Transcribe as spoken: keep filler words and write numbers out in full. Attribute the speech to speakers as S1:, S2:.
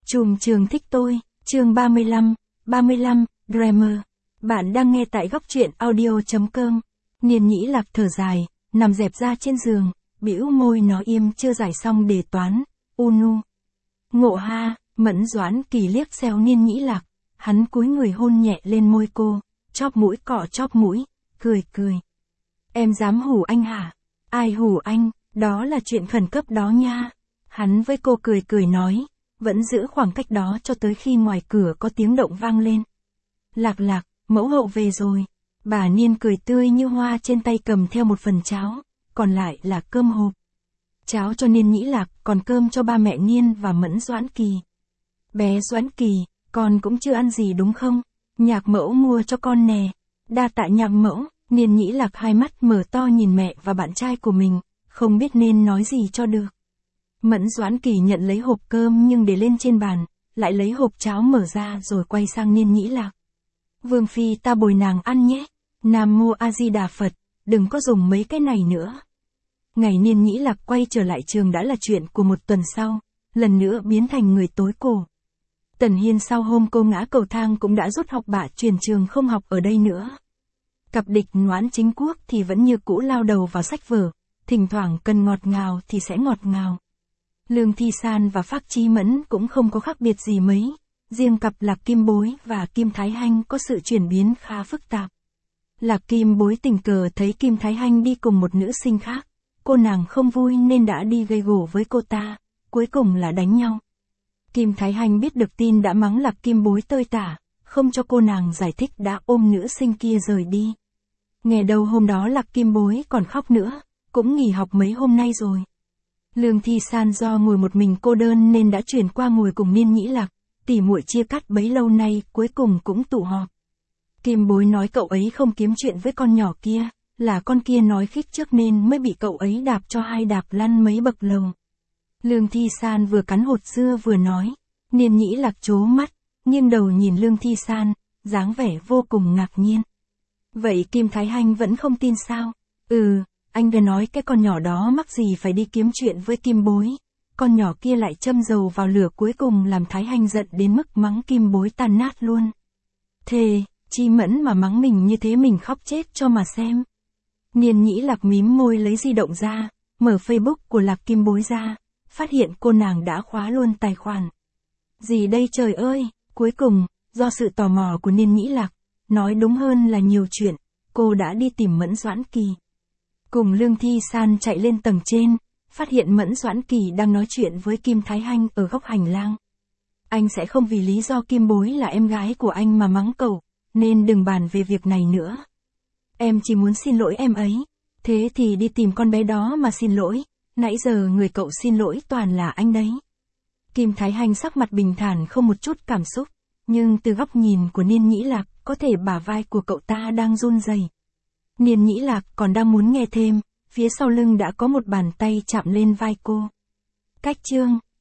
S1: Trùm trường thích tôi, chương ba mươi lăm, ba mươi lăm, Grammar. Bạn đang nghe tại góc truyện audio chấm com. Niên Nhĩ Lạc thở dài, nằm dẹp ra trên giường, bĩu môi nói im chưa giải xong đề toán, unu. Ngộ ha, Mẫn Doãn Kỳ liếc xéo Niên Nhĩ Lạc, hắn cúi người hôn nhẹ lên môi cô, chóp mũi cọ chóp mũi, cười cười. Em dám hù anh hả? Ai hù anh, đó là chuyện khẩn cấp đó nha. Hắn với cô cười cười nói, vẫn giữ khoảng cách đó cho tới khi ngoài cửa có tiếng động vang lên. Lạc Lạc, mẫu hậu về rồi. Bà Niên cười tươi như hoa trên tay cầm theo một phần cháo, còn lại là cơm hộp. Cháo cho Niên Nhĩ Lạc, còn cơm cho ba mẹ Niên và Mẫn Doãn Kỳ. Bé Doãn Kỳ, con cũng chưa ăn gì đúng không? Nhạc mẫu mua cho con nè. Đa tạ nhạc mẫu. Niên Nhĩ Lạc hai mắt mở to nhìn mẹ và bạn trai của mình, không biết nên nói gì cho được. Mẫn Doãn Kỳ nhận lấy hộp cơm nhưng để lên trên bàn, lại lấy hộp cháo mở ra rồi quay sang Niên Nhĩ Lạc. Vương phi ta bồi nàng ăn nhé. Nam Mô A Di Đà Phật, đừng có dùng mấy cái này nữa. Ngày Niên Nhĩ Lạc quay trở lại trường đã là chuyện của một tuần sau, lần nữa biến thành người tối cổ. Tần Hiên sau hôm cô ngã cầu thang cũng đã rút học bạ chuyển trường không học ở đây nữa. Cặp địch Noãn Chính Quốc thì vẫn như cũ lao đầu vào sách vở, thỉnh thoảng cần ngọt ngào thì sẽ ngọt ngào. Lương Thi San và Phác Chí Mẫn cũng không có khác biệt gì mấy, riêng cặp Lạc Kim Bối và Kim Thái Hanh có sự chuyển biến khá phức tạp. Lạc Kim Bối tình cờ thấy Kim Thái Hanh đi cùng một nữ sinh khác, cô nàng không vui nên đã đi gây gổ với cô ta, cuối cùng là đánh nhau. Kim Thái Hanh biết được tin đã mắng Lạc Kim Bối tơi tả, không cho cô nàng giải thích đã ôm nữ sinh kia rời đi. Nghe đâu hôm đó Lạc Kim Bối còn khóc nữa, cũng nghỉ học mấy hôm nay rồi. Lương Thi San do ngồi một mình cô đơn nên đã chuyển qua ngồi cùng Niên Nhĩ Lạc, tỉ muội chia cắt bấy lâu nay cuối cùng cũng tụ họp. Kim Bối nói cậu ấy không kiếm chuyện với con nhỏ kia, là con kia nói khích trước nên mới bị cậu ấy đạp cho hai đạp lăn mấy bậc lầu. Lương Thi San vừa cắn hột dưa vừa nói, Niên Nhĩ Lạc trố mắt, nghiêng đầu nhìn Lương Thi San, dáng vẻ vô cùng ngạc nhiên. Vậy Kim Thái Hanh vẫn không tin sao? Ừ, anh đã nói cái con nhỏ đó mắc gì phải đi kiếm chuyện với Kim Bối. Con nhỏ kia lại châm dầu vào lửa cuối cùng làm Thái Hanh giận đến mức mắng Kim Bối tan nát luôn. Thề, Chi Mẫn mà mắng mình như thế mình khóc chết cho mà xem. Niên Nhĩ Lạc mím môi lấy di động ra, mở Facebook của Lạc Kim Bối ra, phát hiện cô nàng đã khóa luôn tài khoản. Gì đây trời ơi, cuối cùng, do sự tò mò của Niên Nhĩ Lạc, nói đúng hơn là nhiều chuyện, cô đã đi tìm Mẫn Doãn Kỳ. Cùng Lương Thi San chạy lên tầng trên, phát hiện Mẫn Doãn Kỳ đang nói chuyện với Kim Thái Hanh ở góc hành lang. Anh sẽ không vì lý do Kim Bối là em gái của anh mà mắng cậu, nên đừng bàn về việc này nữa. Em chỉ muốn xin lỗi em ấy, thế thì đi tìm con bé đó mà xin lỗi, nãy giờ người cậu xin lỗi toàn là anh đấy. Kim Thái Hanh sắc mặt bình thản không một chút cảm xúc, nhưng từ góc nhìn của Niên Nhĩ Lạc, có thể bả vai của cậu ta đang run rẩy. Niên Nhĩ Lạc còn đang muốn nghe thêm, phía sau lưng đã có một bàn tay chạm lên vai cô. Cách chương